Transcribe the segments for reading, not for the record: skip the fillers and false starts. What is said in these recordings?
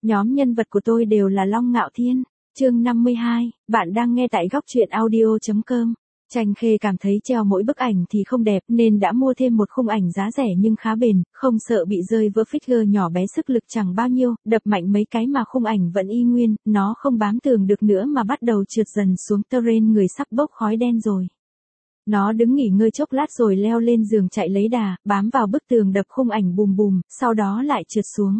Nhóm nhân vật của tôi đều là Long Ngạo Thiên. Chương 52, bạn đang nghe tại góc truyện audio.com. Tranh Khê cảm thấy treo mỗi bức ảnh thì không đẹp nên đã mua thêm một khung ảnh giá rẻ nhưng khá bền, không sợ bị rơi vỡ figure nhỏ bé sức lực chẳng bao nhiêu, đập mạnh mấy cái mà khung ảnh vẫn y nguyên, nó không bám tường được nữa mà bắt đầu trượt dần xuống terrain, người sắp bốc khói đen rồi. Nó đứng nghỉ ngơi chốc lát rồi leo lên giường chạy lấy đà, bám vào bức tường đập khung ảnh bùm bùm, sau đó lại trượt xuống.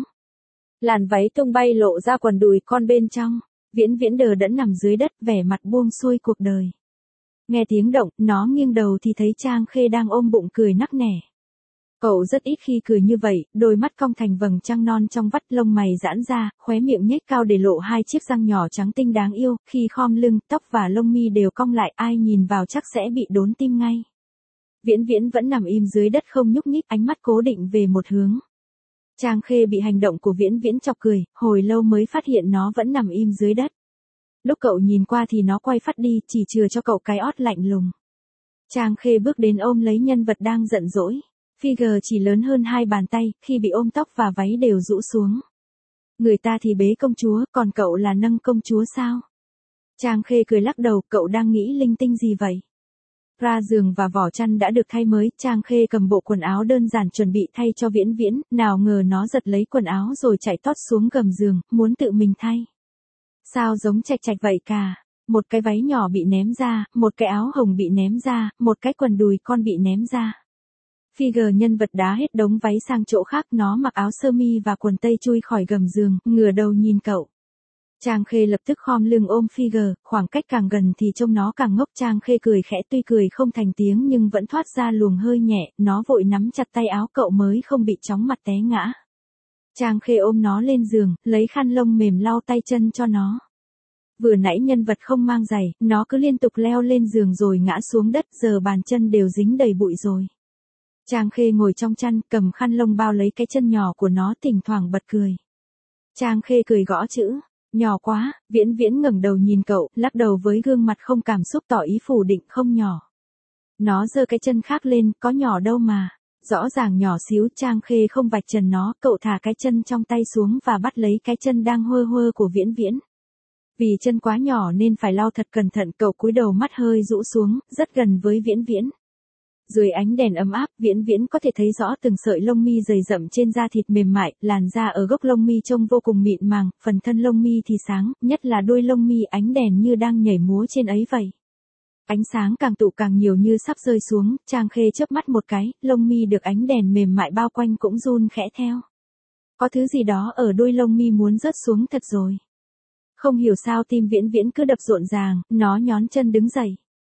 Làn váy tung bay lộ ra quần đùi con bên trong, Viễn Viễn đờ đẫn nằm dưới đất vẻ mặt buông xuôi cuộc đời. Nghe tiếng động, nó nghiêng đầu thì thấy Trang Khê đang ôm bụng cười nắc nẻ. Cậu rất ít khi cười như vậy, đôi mắt cong thành vầng trăng non trong vắt, lông mày giãn ra, khóe miệng nhếch cao để lộ hai chiếc răng nhỏ trắng tinh đáng yêu, khi khom lưng, tóc và lông mi đều cong lại, ai nhìn vào chắc sẽ bị đốn tim ngay. Viễn Viễn vẫn nằm im dưới đất không nhúc nhích, ánh mắt cố định về một hướng. Trang Khê bị hành động của Viễn Viễn chọc cười, hồi lâu mới phát hiện nó vẫn nằm im dưới đất. Lúc cậu nhìn qua thì nó quay phát đi, chỉ chừa cho cậu cái ót lạnh lùng. Trang Khê bước đến ôm lấy nhân vật đang giận dỗi. Figure chỉ lớn hơn 2 bàn tay, khi bị ôm tóc và váy đều rũ xuống. Người ta thì bế công chúa, còn cậu là nâng công chúa sao? Trang Khê cười lắc đầu, cậu đang nghĩ linh tinh gì vậy? Ra giường và vỏ chăn đã được thay mới, Trang Khê cầm bộ quần áo đơn giản chuẩn bị thay cho Viễn Viễn, nào ngờ nó giật lấy quần áo rồi chạy tót xuống gầm giường, muốn tự mình thay. Sao giống chạch chạch vậy cả? Một cái váy nhỏ bị ném ra, một cái áo hồng bị ném ra, một cái quần đùi con bị ném ra. Figure nhân vật đá hết đống váy sang chỗ khác, nó mặc áo sơ mi và quần tây chui khỏi gầm giường, ngửa đầu nhìn cậu. Trang Khê lập tức khom lưng ôm Figure, khoảng cách càng gần thì trông nó càng ngốc. Trang Khê cười khẽ, tuy cười không thành tiếng nhưng vẫn thoát ra luồng hơi nhẹ, nó vội nắm chặt tay áo cậu mới không bị chóng mặt té ngã. Trang Khê ôm nó lên giường, lấy khăn lông mềm lau tay chân cho nó. Vừa nãy nhân vật không mang giày, nó cứ liên tục leo lên giường rồi ngã xuống đất, giờ bàn chân đều dính đầy bụi rồi. Trang Khê ngồi trong chăn, cầm khăn lông bao lấy cái chân nhỏ của nó, thỉnh thoảng bật cười. Trang Khê cười gõ chữ, nhỏ quá. Viễn Viễn ngẩng đầu nhìn cậu, lắc đầu với gương mặt không cảm xúc tỏ ý phủ định, không nhỏ. Nó giơ cái chân khác lên, có nhỏ đâu mà. Rõ ràng nhỏ xíu. Trang Khê không vạch trần nó, cậu thả cái chân trong tay xuống và bắt lấy cái chân đang hơ hơ của Viễn Viễn. Vì chân quá nhỏ nên phải lau thật cẩn thận, cậu cúi đầu, mắt hơi rũ xuống, rất gần với Viễn Viễn. Dưới ánh đèn ấm áp, Viễn Viễn có thể thấy rõ từng sợi lông mi dày rậm trên da thịt mềm mại, làn da ở gốc lông mi trông vô cùng mịn màng, phần thân lông mi thì sáng, nhất là đuôi lông mi, ánh đèn như đang nhảy múa trên ấy vậy. Ánh sáng càng tụ càng nhiều như sắp rơi xuống, Trang Khê chớp mắt một cái, lông mi được ánh đèn mềm mại bao quanh cũng run khẽ theo. Có thứ gì đó ở đuôi lông mi muốn rớt xuống thật rồi. Không hiểu sao tim Viễn Viễn cứ đập rộn ràng, nó nhón chân đứng dậy.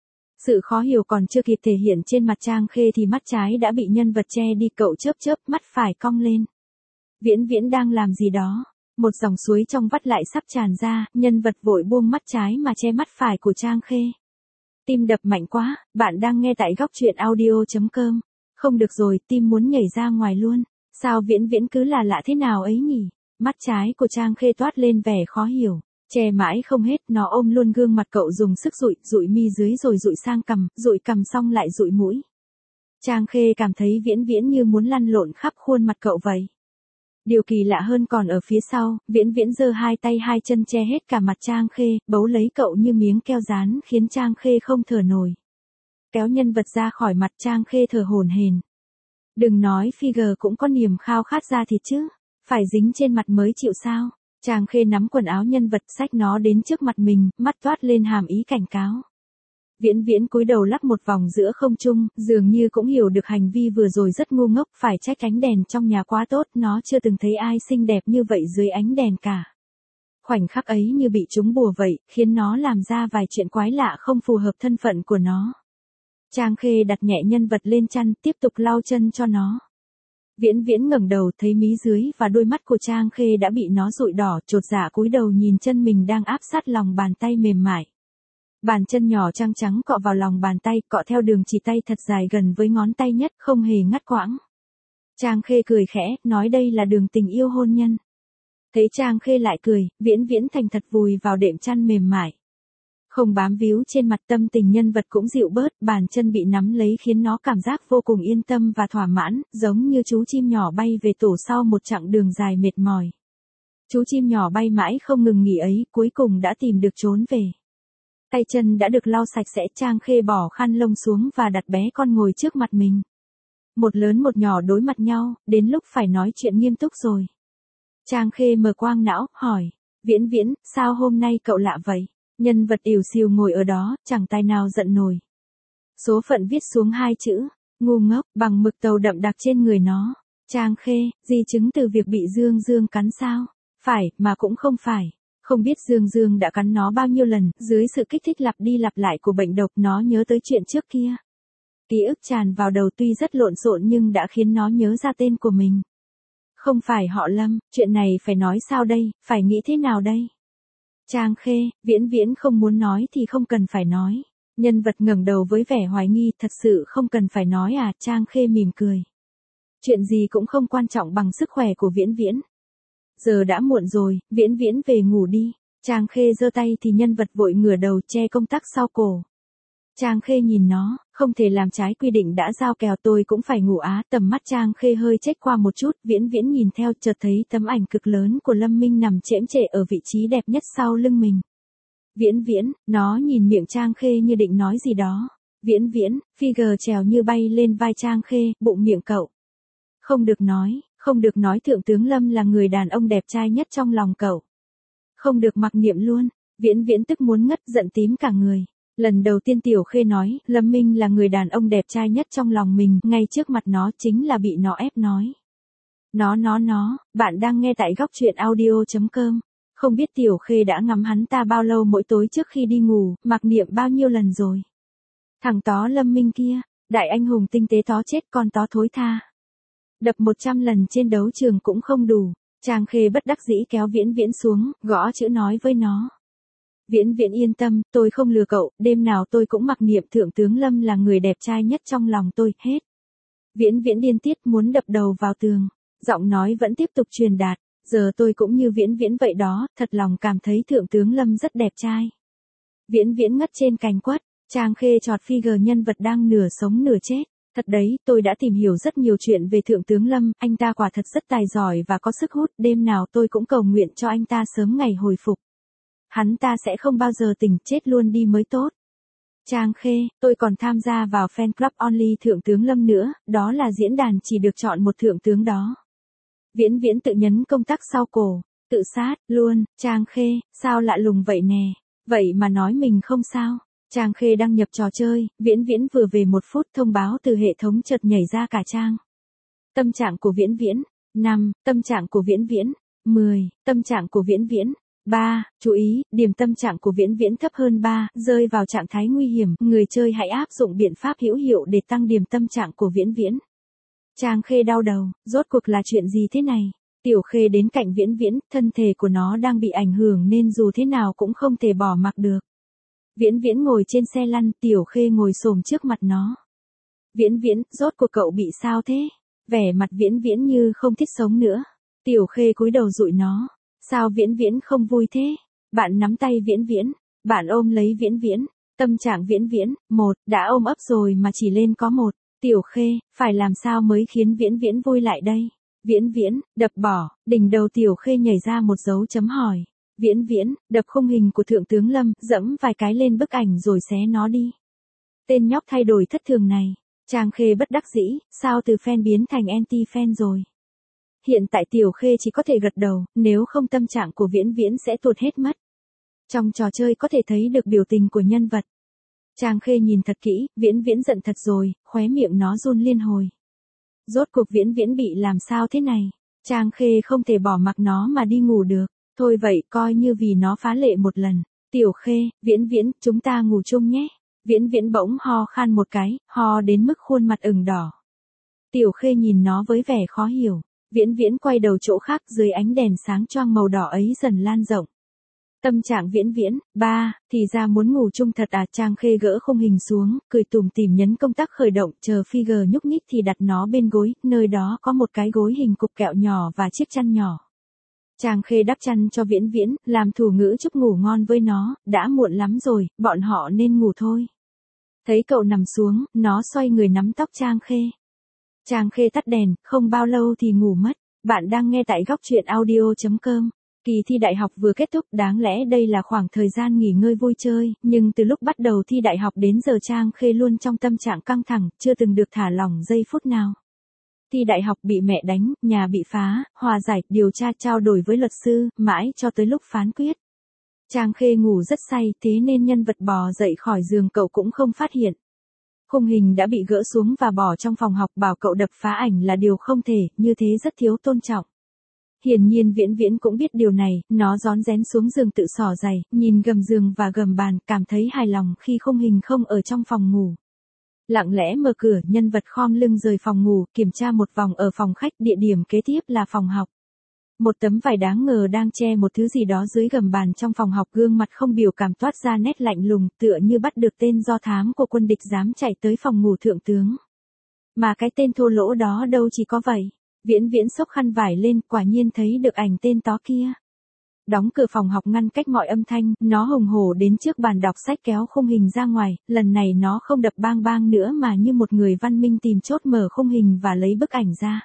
Sự khó hiểu còn chưa kịp thể hiện trên mặt Trang Khê thì mắt trái đã bị nhân vật che đi, cậu chớp chớp mắt phải cong lên. Viễn Viễn đang làm gì đó? Một dòng suối trong vắt lại sắp tràn ra, nhân vật vội buông mắt trái mà che mắt phải của Trang Khê. Tim đập mạnh quá, bạn đang nghe tại góc truyện audio.com. Không được rồi, tim muốn nhảy ra ngoài luôn. Sao Viễn Viễn cứ là lạ thế nào ấy nhỉ? Mắt trái của Trang Khê toát lên vẻ khó hiểu. Che mãi không hết, nó ôm luôn gương mặt cậu, dùng sức dụi mi dưới rồi dụi sang cằm, dụi cằm xong lại dụi mũi. Trang Khê cảm thấy Viễn Viễn như muốn lăn lộn khắp khuôn mặt cậu vậy. Điều kỳ lạ hơn còn ở phía sau, Viễn Viễn giơ hai tay hai chân che hết cả mặt Trang Khê, bấu lấy cậu như miếng keo dán khiến Trang Khê không thở nổi. Kéo nhân vật ra khỏi mặt, Trang Khê thở hổn hển. Đừng nói Figure cũng có niềm khao khát da thịt chứ, phải dính trên mặt mới chịu sao? Trang Khê nắm quần áo nhân vật, xách nó đến trước mặt mình, mắt toát lên hàm ý cảnh cáo. Viễn Viễn cúi đầu lắc một vòng giữa không trung, dường như cũng hiểu được hành vi vừa rồi rất ngu ngốc, phải trách ánh đèn trong nhà quá tốt, nó chưa từng thấy ai xinh đẹp như vậy dưới ánh đèn cả. Khoảnh khắc ấy như bị trúng bùa vậy, khiến nó làm ra vài chuyện quái lạ không phù hợp thân phận của nó. Trang Khê đặt nhẹ nhân vật lên chăn, tiếp tục lau chân cho nó. Viễn Viễn ngẩng đầu thấy mí dưới và đôi mắt của Trang Khê đã bị nó dụi đỏ, chột dạ cúi đầu nhìn chân mình đang áp sát lòng bàn tay mềm mại. Bàn chân nhỏ trắng trắng cọ vào lòng bàn tay, cọ theo đường chỉ tay thật dài gần với ngón tay nhất, không hề ngắt quãng. Trang Khê cười khẽ, nói đây là đường tình yêu hôn nhân. Thấy Trang Khê lại cười, Viễn Viễn thành thật vùi vào đệm chăn mềm mại. Không bám víu trên mặt, tâm tình nhân vật cũng dịu bớt, bàn chân bị nắm lấy khiến nó cảm giác vô cùng yên tâm và thỏa mãn, giống như chú chim nhỏ bay về tổ sau một chặng đường dài mệt mỏi. Chú chim nhỏ bay mãi không ngừng nghỉ ấy, cuối cùng đã tìm được trốn về. Tay chân đã được lau sạch sẽ, Trang Khê bỏ khăn lông xuống và đặt bé con ngồi trước mặt mình. Một lớn một nhỏ đối mặt nhau, đến lúc phải nói chuyện nghiêm túc rồi. Trang Khê mở quang não, hỏi, Viễn Viễn, sao hôm nay cậu lạ vậy? Nhân vật ỉu xìu ngồi ở đó, chẳng tài nào giận nổi. Số phận viết xuống 2 chữ, ngu ngốc, bằng mực tàu đậm đặc trên người nó. Trang Khê, di chứng từ việc bị Dương Dương cắn sao? Phải, mà cũng không phải. Không biết Dương Dương đã cắn nó bao nhiêu lần, dưới sự kích thích lặp đi lặp lại của bệnh độc nó nhớ tới chuyện trước kia. Ký ức tràn vào đầu tuy rất lộn xộn nhưng đã khiến nó nhớ ra tên của mình. Không phải họ Lâm, chuyện này phải nói sao đây, phải nghĩ thế nào đây? Trang Khê, Viễn Viễn không muốn nói thì không cần phải nói. Nhân vật ngẩng đầu với vẻ hoài nghi, thật sự không cần phải nói à? Trang Khê mỉm cười. Chuyện gì cũng không quan trọng bằng sức khỏe của Viễn Viễn. Giờ đã muộn rồi, Viễn Viễn về ngủ đi. Trang Khê giơ tay thì nhân vật vội ngửa đầu che công tắc sau cổ. Trang Khê nhìn nó, không thể làm trái quy định đã giao kèo, tôi cũng phải ngủ á. Tầm mắt Trang Khê hơi chếch qua một chút, Viễn Viễn nhìn theo chợt thấy tấm ảnh cực lớn của Lâm Minh nằm chễm chệ ở vị trí đẹp nhất sau lưng mình. Viễn Viễn, nó nhìn miệng Trang Khê như định nói gì đó. Viễn Viễn, figure trèo như bay lên vai Trang Khê, bụng miệng cậu. Không được nói Thượng tướng Lâm là người đàn ông đẹp trai nhất trong lòng cậu. Không được mặc niệm luôn. Viễn Viễn tức muốn ngất, giận tím cả người. Lần đầu tiên Tiểu Khê nói, Lâm Minh là người đàn ông đẹp trai nhất trong lòng mình, ngay trước mặt nó, chính là bị nó ép nói. Nó, bạn đang nghe tại góc truyện audio.com. Không biết Tiểu Khê đã ngắm hắn ta bao lâu mỗi tối trước khi đi ngủ, mặc niệm bao nhiêu lần rồi. Thằng tó Lâm Minh kia, đại anh hùng tinh tế tó chết, con tó thối tha. Đập 100 lần trên đấu trường cũng không đủ. Trang Khê bất đắc dĩ kéo Viễn Viễn xuống, gõ chữ nói với nó. Viễn Viễn yên tâm, tôi không lừa cậu, đêm nào tôi cũng mặc niệm Thượng tướng Lâm là người đẹp trai nhất trong lòng tôi, hết. Viễn Viễn điên tiết muốn đập đầu vào tường. Giọng nói vẫn tiếp tục truyền đạt, giờ tôi cũng như Viễn Viễn vậy đó, thật lòng cảm thấy Thượng tướng Lâm rất đẹp trai. Viễn Viễn ngất trên cành quất, Trang Khê chọt figure nhân vật đang nửa sống nửa chết. Thật đấy, tôi đã tìm hiểu rất nhiều chuyện về Thượng tướng Lâm, anh ta quả thật rất tài giỏi và có sức hút, đêm nào tôi cũng cầu nguyện cho anh ta sớm ngày hồi phục. Hắn ta sẽ không bao giờ tỉnh, chết luôn đi mới tốt. Trang Khê, tôi còn tham gia vào fan club only Thượng tướng Lâm nữa, đó là diễn đàn chỉ được chọn một thượng tướng đó. Viễn Viễn tự nhấn công tắc sau cổ, tự sát, luôn. Trang Khê, sao lạ lùng vậy nè, vậy mà nói mình không sao. Trang Khê đăng nhập trò chơi, Viễn Viễn vừa về 1 phút, thông báo từ hệ thống chợt nhảy ra cả trang. Tâm trạng của Viễn Viễn, 5, tâm trạng của Viễn Viễn, 10, tâm trạng của Viễn Viễn, 3, chú ý, điểm tâm trạng của Viễn Viễn thấp hơn 3, rơi vào trạng thái nguy hiểm, người chơi hãy áp dụng biện pháp hữu hiệu để tăng điểm tâm trạng của Viễn Viễn. Trang Khê đau đầu, rốt cuộc là chuyện gì thế này? Tiểu Khê đến cạnh Viễn Viễn, thân thể của nó đang bị ảnh hưởng nên dù thế nào cũng không thể bỏ mặc được. Viễn Viễn ngồi trên xe lăn, Tiểu Khê ngồi xổm trước mặt nó. Viễn Viễn, rốt cuộc cậu bị sao thế? Vẻ mặt Viễn Viễn như không thích sống nữa. Tiểu Khê cúi đầu dụi nó. Sao Viễn Viễn không vui thế? Bạn nắm tay Viễn Viễn. Bạn ôm lấy Viễn Viễn. Tâm trạng Viễn Viễn, 1, đã ôm ấp rồi mà chỉ lên có 1. Tiểu Khê, phải làm sao mới khiến Viễn Viễn vui lại đây? Viễn Viễn, đập bỏ, đỉnh đầu Tiểu Khê nhảy ra một dấu chấm hỏi. Viễn Viễn, đập khung hình của Thượng tướng Lâm, dẫm vài cái lên bức ảnh rồi xé nó đi. Tên nhóc thay đổi thất thường này. Trang Khê bất đắc dĩ, sao từ fan biến thành anti-fan rồi? Hiện tại Tiểu Khê chỉ có thể gật đầu, nếu không tâm trạng của Viễn Viễn sẽ tụt hết mất. Trong trò chơi có thể thấy được biểu tình của nhân vật. Trang Khê nhìn thật kỹ, Viễn Viễn giận thật rồi, khóe miệng nó run liên hồi. Rốt cuộc Viễn Viễn bị làm sao thế này? Trang Khê không thể bỏ mặc nó mà đi ngủ được. Thôi vậy, coi như vì nó phá lệ một lần. Tiểu Khê, Viễn Viễn, chúng ta ngủ chung nhé. Viễn Viễn bỗng ho khan một cái, ho đến mức khuôn mặt ửng đỏ. Tiểu Khê nhìn nó với vẻ khó hiểu. Viễn Viễn quay đầu chỗ khác, dưới ánh đèn sáng choang màu đỏ ấy dần lan rộng. Tâm trạng Viễn Viễn, 3, thì ra muốn ngủ chung thật à? Trang Khê gỡ khung hình xuống, cười tủm tỉm nhấn công tắc khởi động, chờ figure nhúc nhích thì đặt nó bên gối, nơi đó có một cái gối hình cục kẹo nhỏ và chiếc chăn nhỏ. Trang Khê đắp chăn cho Viễn Viễn, làm thủ ngữ chúc ngủ ngon với nó, đã muộn lắm rồi, bọn họ nên ngủ thôi. Thấy cậu nằm xuống, nó xoay người nắm tóc Trang Khê. Trang Khê tắt đèn, không bao lâu thì ngủ mất. Bạn đang nghe tại góc truyện audio.com. Kỳ thi đại học vừa kết thúc, đáng lẽ đây là khoảng thời gian nghỉ ngơi vui chơi, nhưng từ lúc bắt đầu thi đại học đến giờ Trang Khê luôn trong tâm trạng căng thẳng, chưa từng được thả lỏng giây phút nào. Thi đại học bị mẹ đánh, nhà bị phá, hòa giải, điều tra, trao đổi với luật sư, mãi cho tới lúc phán quyết. Trang Khê ngủ rất say, thế nên nhân vật bò dậy khỏi giường cậu cũng không phát hiện. Khung hình đã bị gỡ xuống và bỏ trong phòng học, bảo cậu đập phá ảnh là điều không thể, như thế rất thiếu tôn trọng. Hiển nhiên Viễn Viễn cũng biết điều này, nó rón rén xuống giường tự xỏ giày, nhìn gầm giường và gầm bàn, cảm thấy hài lòng khi khung hình không ở trong phòng ngủ. Lặng lẽ mở cửa, nhân vật khom lưng rời phòng ngủ, kiểm tra một vòng ở phòng khách, địa điểm kế tiếp là phòng học. Một tấm vải đáng ngờ đang che một thứ gì đó dưới gầm bàn trong phòng học, gương mặt không biểu cảm toát ra nét lạnh lùng, tựa như bắt được tên do thám của quân địch dám chạy tới phòng ngủ thượng tướng. Mà cái tên thô lỗ đó đâu chỉ có vậy. Viễn Viễn xốc khăn vải lên, quả nhiên thấy được ảnh tên tó kia. Đóng cửa phòng học ngăn cách mọi âm thanh, nó hùng hổ đến trước bàn đọc sách kéo khung hình ra ngoài, lần này nó không đập bang bang nữa mà như một người văn minh tìm chốt mở khung hình và lấy bức ảnh ra.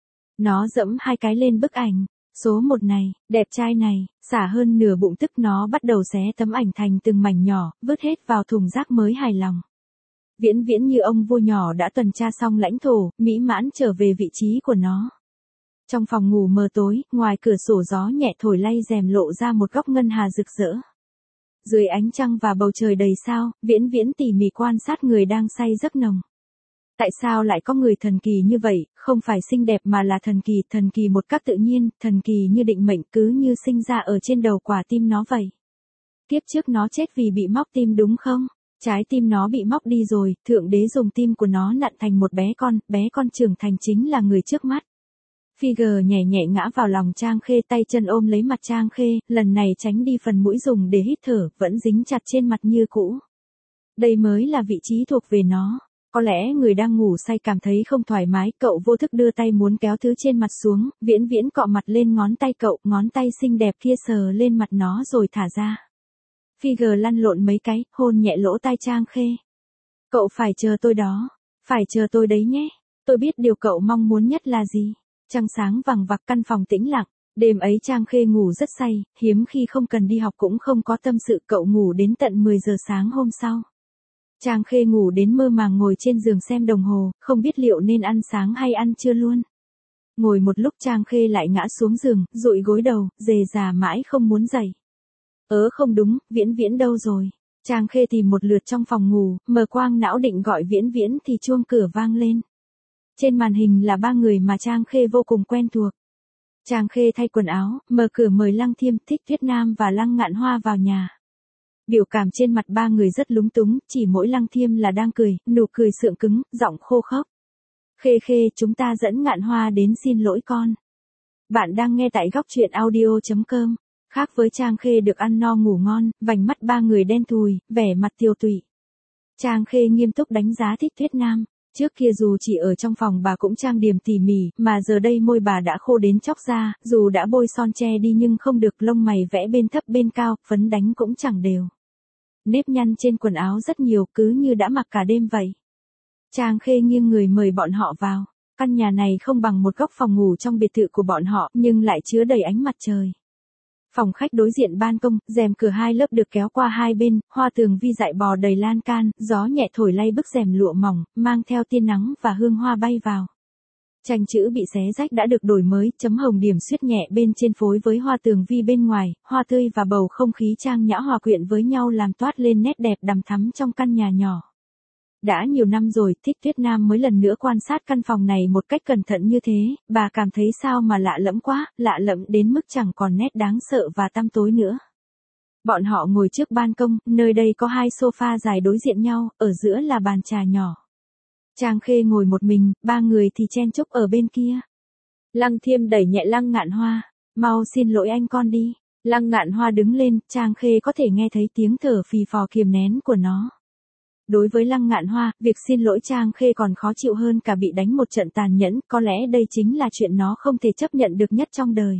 Nó dẫm 2 cái lên bức ảnh. Số 1 này, đẹp trai này, xả hơn nửa bụng, tức nó bắt đầu xé tấm ảnh thành từng mảnh nhỏ, vứt hết vào thùng rác mới hài lòng. Viễn Viễn như ông vua nhỏ đã tuần tra xong lãnh thổ, mỹ mãn trở về vị trí của nó. Trong phòng ngủ mờ tối, ngoài cửa sổ gió nhẹ thổi lay rèm lộ ra một góc ngân hà rực rỡ. Dưới ánh trăng và bầu trời đầy sao, Viễn Viễn tỉ mỉ quan sát người đang say giấc nồng. Tại sao lại có người thần kỳ như vậy, không phải xinh đẹp mà là thần kỳ một cách tự nhiên, thần kỳ như định mệnh, cứ như sinh ra ở trên đầu quả tim nó vậy. Kiếp trước nó chết vì bị móc tim đúng không? Trái tim nó bị móc đi rồi, Thượng Đế dùng tim của nó nặn thành một bé con trưởng thành chính là người trước mắt. Figure nhẹ nhẹ ngã vào lòng Trang Khê, tay chân ôm lấy mặt Trang Khê, lần này tránh đi phần mũi dùng để hít thở, vẫn dính chặt trên mặt như cũ. Đây mới là vị trí thuộc về nó. Có lẽ người đang ngủ say cảm thấy không thoải mái, cậu vô thức đưa tay muốn kéo thứ trên mặt xuống, Viễn Viễn cọ mặt lên ngón tay cậu, ngón tay xinh đẹp kia sờ lên mặt nó rồi thả ra. Figure lăn lộn mấy cái, hôn nhẹ lỗ tai Trang Khê. Cậu phải chờ tôi đó, phải chờ tôi đấy nhé, tôi biết điều cậu mong muốn nhất là gì. Trăng sáng vằng vặc, căn phòng tĩnh lặng, đêm ấy Trang Khê ngủ rất say, hiếm khi không cần đi học cũng không có tâm sự, cậu ngủ đến tận 10 giờ sáng hôm sau. Trang Khê ngủ đến mơ màng ngồi trên giường xem đồng hồ, không biết liệu nên ăn sáng hay ăn trưa luôn. Ngồi một lúc Trang Khê lại ngã xuống giường, dụi gối đầu, rề rà mãi không muốn dậy. Không đúng, Viễn Viễn đâu rồi? Trang Khê tìm một lượt trong phòng ngủ, mờ quang não định gọi Viễn Viễn thì chuông cửa vang lên. Trên màn hình là 3 người mà Trang Khê vô cùng quen thuộc. Trang Khê thay quần áo, mở cửa mời Lăng Thiêm, Thích Tuyết Nam và Lăng Ngạn Hoa vào nhà. Biểu cảm trên mặt 3 người rất lúng túng, chỉ mỗi Lăng Thiêm là đang cười, nụ cười sượng cứng, giọng khô khốc. Khê Khê, chúng ta dẫn Ngạn Hoa đến xin lỗi con. Bạn đang nghe tại góc truyện audio.com. Khác với Trang Khê được ăn no ngủ ngon, vành mắt 3 người đen thùi, vẻ mặt tiêu tụy. Trang Khê nghiêm túc đánh giá Thích Tuyết Nam. Trước kia dù chỉ ở trong phòng bà cũng trang điểm tỉ mỉ, mà giờ đây môi bà đã khô đến chóc ra, dù đã bôi son che đi nhưng không được, lông mày vẽ bên thấp bên cao, phấn đánh cũng chẳng đều. Nếp nhăn trên quần áo rất nhiều, cứ như đã mặc cả đêm vậy. Trang Khê nghiêng người mời bọn họ vào. Căn nhà này không bằng một góc phòng ngủ trong biệt thự của bọn họ, nhưng lại chứa đầy ánh mặt trời. Phòng khách đối diện ban công, rèm cửa 2 lớp được kéo qua hai bên, hoa tường vi dại bò đầy lan can, gió nhẹ thổi lay bức rèm lụa mỏng, mang theo tia nắng và hương hoa bay vào. Tranh chữ bị xé rách đã được đổi mới, chấm hồng điểm xuyết nhẹ bên trên phối với hoa tường vi bên ngoài, hoa tươi và bầu không khí trang nhã hòa quyện với nhau làm toát lên nét đẹp đằm thắm trong căn nhà nhỏ. Đã nhiều năm rồi, Thích Tuyết Nam mới lần nữa quan sát căn phòng này một cách cẩn thận như thế, bà cảm thấy sao mà lạ lẫm quá, lạ lẫm đến mức chẳng còn nét đáng sợ và tăm tối nữa. Bọn họ ngồi trước ban công, nơi đây có 2 sofa dài đối diện nhau, ở giữa là bàn trà nhỏ. Trang Khê ngồi một mình, 3 người thì chen chúc ở bên kia. Lăng Thiêm đẩy nhẹ Lăng Ngạn Hoa, mau xin lỗi anh con đi. Lăng Ngạn Hoa đứng lên, Trang Khê có thể nghe thấy tiếng thở phì phò kiềm nén của nó. Đối với Lăng Ngạn Hoa, việc xin lỗi Trang Khê còn khó chịu hơn cả bị đánh một trận tàn nhẫn, có lẽ đây chính là chuyện nó không thể chấp nhận được nhất trong đời.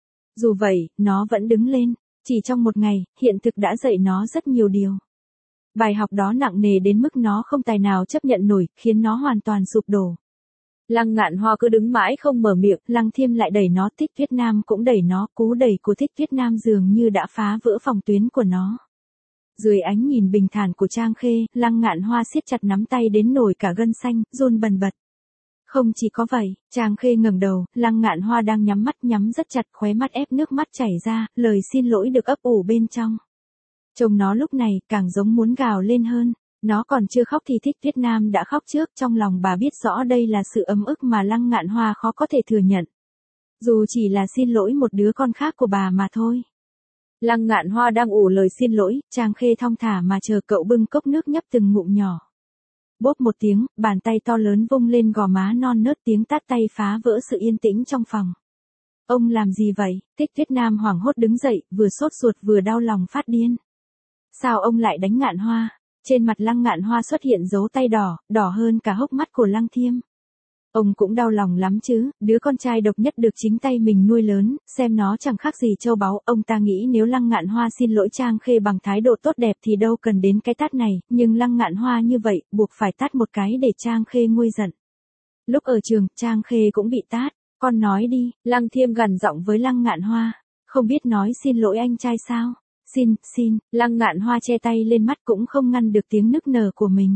Dù vậy, nó vẫn đứng lên, chỉ trong một ngày, hiện thực đã dạy nó rất nhiều điều. Bài học đó nặng nề đến mức nó không tài nào chấp nhận nổi, khiến nó hoàn toàn sụp đổ. Lăng Ngạn Hoa cứ đứng mãi không mở miệng, Lăng Thiêm lại đẩy nó, Thích Tuyết Nam cũng đẩy nó, cú đẩy của Thích Tuyết Nam dường như đã phá vỡ phòng tuyến của nó. Dưới ánh nhìn bình thản của Trang Khê, Lăng Ngạn Hoa siết chặt nắm tay đến nổi cả gân xanh, run bần bật. Không chỉ có vậy, Trang Khê ngẩng đầu, Lăng Ngạn Hoa đang nhắm mắt nhắm rất chặt, khóe mắt ép nước mắt chảy ra, lời xin lỗi được ấp ủ bên trong. Trông nó lúc này càng giống muốn gào lên hơn. Nó còn chưa khóc thì Thích Tuyết Nam đã khóc trước, trong lòng bà biết rõ đây là sự ấm ức mà Lăng Ngạn Hoa khó có thể thừa nhận. Dù chỉ là xin lỗi một đứa con khác của bà mà thôi. Lăng Ngạn Hoa đang ủ lời xin lỗi, Trang Khê thong thả mà chờ cậu bưng cốc nước nhấp từng ngụm nhỏ. Bốp một tiếng, bàn tay to lớn vung lên gò má non nớt, tiếng tát tay phá vỡ sự yên tĩnh trong phòng. Ông làm gì vậy? Thích Tuyết Nam hoảng hốt đứng dậy, vừa sốt ruột vừa đau lòng phát điên. Sao ông lại đánh Ngạn Hoa? Trên mặt Lăng Ngạn Hoa xuất hiện dấu tay đỏ, đỏ hơn cả hốc mắt của Lăng Thiêm. Ông cũng đau lòng lắm chứ, đứa con trai độc nhất được chính tay mình nuôi lớn, xem nó chẳng khác gì châu báu. Ông ta nghĩ nếu Lăng Ngạn Hoa xin lỗi Trang Khê bằng thái độ tốt đẹp thì đâu cần đến cái tát này, nhưng Lăng Ngạn Hoa như vậy, buộc phải tát một cái để Trang Khê nguôi giận. Lúc ở trường, Trang Khê cũng bị tát. Con nói đi, Lăng Thiêm gằn giọng với Lăng Ngạn Hoa, không biết nói xin lỗi anh trai sao? Xin, Lăng Ngạn Hoa che tay lên mắt cũng không ngăn được tiếng nức nở của mình.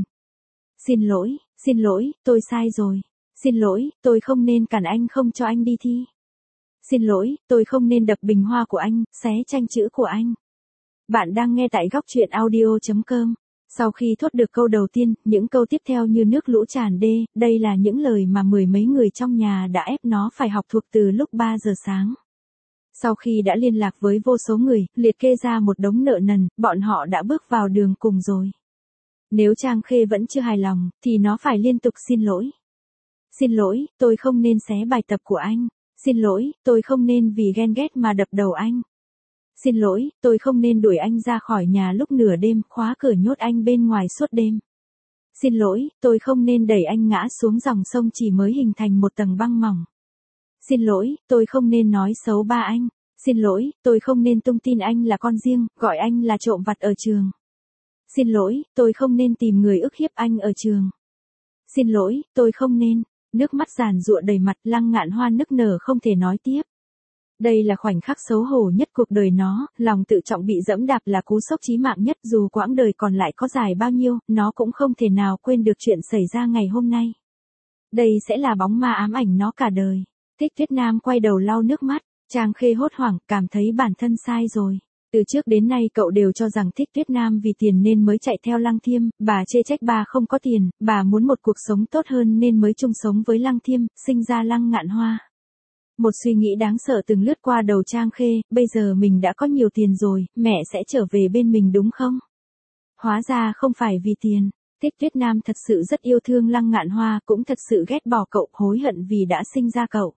Xin lỗi, tôi sai rồi. Xin lỗi, tôi không nên cản anh không cho anh đi thi. Xin lỗi, tôi không nên đập bình hoa của anh, xé tranh chữ của anh. Bạn đang nghe tại góc truyện audio.com. Sau khi thốt được câu đầu tiên, những câu tiếp theo như nước lũ tràn đê, đây là những lời mà mười mấy người trong nhà đã ép nó phải học thuộc từ lúc 3 giờ sáng. Sau khi đã liên lạc với vô số người, liệt kê ra một đống nợ nần, bọn họ đã bước vào đường cùng rồi. Nếu Trang Khê vẫn chưa hài lòng, thì nó phải liên tục xin lỗi. Xin lỗi, tôi không nên xé bài tập của anh. Xin lỗi, tôi không nên vì ghen ghét mà đập đầu anh. Xin lỗi, tôi không nên đuổi anh ra khỏi nhà lúc nửa đêm, khóa cửa nhốt anh bên ngoài suốt đêm. Xin lỗi, tôi không nên đẩy anh ngã xuống dòng sông chỉ mới hình thành một tầng băng mỏng. Xin lỗi, tôi không nên nói xấu ba anh. Xin lỗi, tôi không nên tung tin anh là con riêng, gọi anh là trộm vặt ở trường. Xin lỗi, tôi không nên tìm người ức hiếp anh ở trường. Xin lỗi, tôi không nên. Nước mắt giàn giụa đầy mặt, Lăng Ngạn Hoa nức nở không thể nói tiếp. Đây là khoảnh khắc xấu hổ nhất cuộc đời nó, lòng tự trọng bị dẫm đạp là cú sốc chí mạng nhất, dù quãng đời còn lại có dài bao nhiêu, nó cũng không thể nào quên được chuyện xảy ra ngày hôm nay. Đây sẽ là bóng ma ám ảnh nó cả đời. Thích Tuyết Nam quay đầu lau nước mắt, Trang Khê hốt hoảng, cảm thấy bản thân sai rồi. Từ trước đến nay cậu đều cho rằng Thích Tuyết Nam vì tiền nên mới chạy theo Lăng Thiêm, bà chê trách bà không có tiền, bà muốn một cuộc sống tốt hơn nên mới chung sống với Lăng Thiêm, sinh ra Lăng Ngạn Hoa. Một suy nghĩ đáng sợ từng lướt qua đầu Trang Khê, bây giờ mình đã có nhiều tiền rồi, mẹ sẽ trở về bên mình đúng không? Hóa ra không phải vì tiền. Thích Tuyết Nam thật sự rất yêu thương Lăng Ngạn Hoa, cũng thật sự ghét bỏ cậu, hối hận vì đã sinh ra cậu.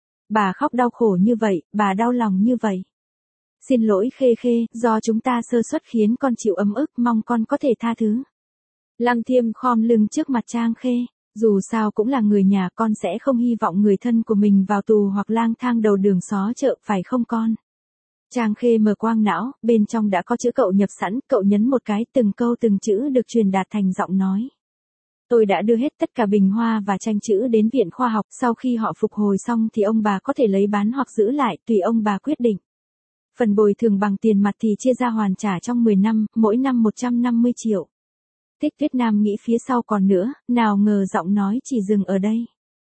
Bà khóc đau khổ như vậy, bà đau lòng như vậy. Xin lỗi Khê Khê, do chúng ta sơ suất khiến con chịu ấm ức, mong con có thể tha thứ. Lăng Thiêm khom lưng trước mặt Trang Khê, dù sao cũng là người nhà, con sẽ không hy vọng người thân của mình vào tù hoặc lang thang đầu đường xó chợ, phải không con? Trang Khê mở quang não, bên trong đã có chữ cậu nhập sẵn, cậu nhấn một cái, từng câu từng chữ được truyền đạt thành giọng nói. Tôi đã đưa hết tất cả bình hoa và tranh chữ đến viện khoa học, sau khi họ phục hồi xong thì ông bà có thể lấy bán hoặc giữ lại, tùy ông bà quyết định. Phần bồi thường bằng tiền mặt thì chia ra hoàn trả trong 10 năm, mỗi năm 150 triệu. Thích Tuyết Nam nghĩ phía sau còn nữa, nào ngờ giọng nói chỉ dừng ở đây.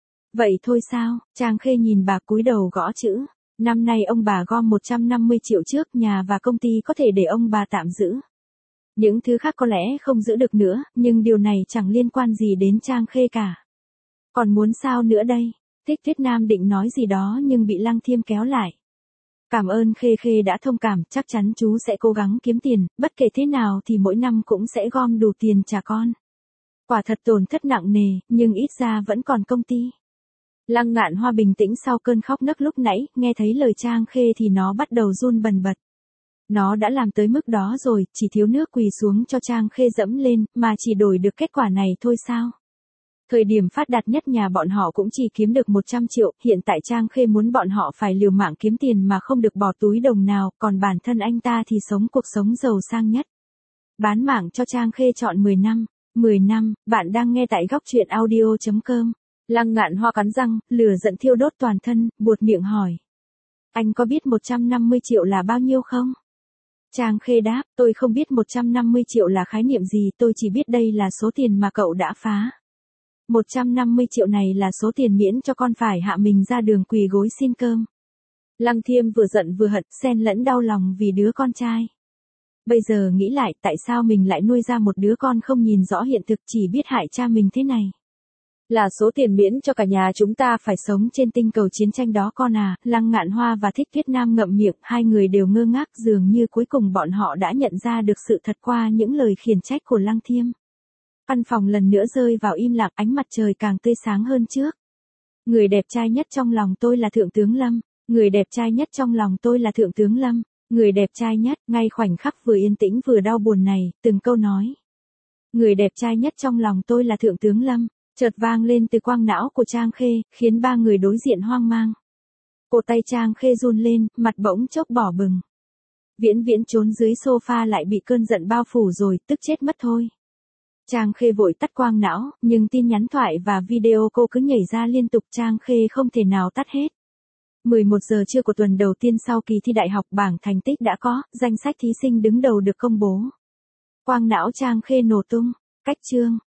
Vậy thôi sao? Trang Khê nhìn bà cúi đầu gõ chữ. Năm nay ông bà gom 150 triệu trước, nhà và công ty có thể để ông bà tạm giữ. Những thứ khác có lẽ không giữ được nữa, nhưng điều này chẳng liên quan gì đến Trang Khê cả. Còn muốn sao nữa đây? Thích Tuyết Nam định nói gì đó nhưng bị Lăng Thiêm kéo lại. Cảm ơn Khê Khê đã thông cảm, chắc chắn chú sẽ cố gắng kiếm tiền, bất kể thế nào thì mỗi năm cũng sẽ gom đủ tiền trả con. Quả thật tổn thất nặng nề, nhưng ít ra vẫn còn công ty. Lăng Ngạn Hoa bình tĩnh sau cơn khóc nấc lúc nãy, nghe thấy lời Trang Khê thì nó bắt đầu run bần bật. Nó đã làm tới mức đó rồi, chỉ thiếu nước quỳ xuống cho Trang Khê dẫm lên, mà chỉ đổi được kết quả này thôi sao? Thời điểm phát đạt nhất nhà bọn họ cũng chỉ kiếm được 100 triệu, hiện tại Trang Khê muốn bọn họ phải liều mạng kiếm tiền mà không được bỏ túi đồng nào, còn bản thân anh ta thì sống cuộc sống giàu sang nhất. Bán mạng cho Trang Khê chọn 10 năm. 10 năm, bạn đang nghe tại góc truyện audio.com. Lăng Ngạn Hoa cắn răng, lửa giận thiêu đốt toàn thân, buột miệng hỏi. Anh có biết 150 triệu là bao nhiêu không? Trang Khê đáp, tôi không biết 150 triệu là khái niệm gì, tôi chỉ biết đây là số tiền mà cậu đã phá. 150 triệu này là số tiền miễn cho con phải hạ mình ra đường quỳ gối xin cơm. Lăng Thiêm vừa giận vừa hận, xen lẫn đau lòng vì đứa con trai. Bây giờ nghĩ lại tại sao mình lại nuôi ra một đứa con không nhìn rõ hiện thực chỉ biết hại cha mình thế này. Là số tiền miễn cho cả nhà chúng ta phải sống trên tinh cầu chiến tranh đó con à. Lăng Ngạn Hoa và Thích Tuyết Nam ngậm miệng, hai người đều ngơ ngác, dường như cuối cùng bọn họ đã nhận ra được sự thật qua những lời khiển trách của Lăng Thiêm. Căn phòng lần nữa rơi vào im lặng, ánh mặt trời càng tươi sáng hơn trước. Người đẹp trai nhất trong lòng tôi là Thượng tướng Lâm. Người đẹp trai nhất trong lòng tôi là Thượng tướng Lâm. Người đẹp trai nhất, ngay khoảnh khắc vừa yên tĩnh vừa đau buồn này, từng câu nói. Người đẹp trai nhất trong lòng tôi là Thượng tướng Lâm, chợt vang lên từ quang não của Trang Khê, khiến ba người đối diện hoang mang. Cổ tay Trang Khê run lên, mặt bỗng chốc đỏ bừng. Viễn Viễn trốn dưới sofa lại bị cơn giận bao phủ rồi, tức chết mất thôi. Trang Khê vội tắt quang não, nhưng tin nhắn thoại và video cô cứ nhảy ra liên tục, Trang Khê không thể nào tắt hết. 11 giờ trưa của tuần đầu tiên sau kỳ thi đại học, bảng thành tích đã có, danh sách thí sinh đứng đầu được công bố. Quang não Trang Khê nổ tung, cách chương.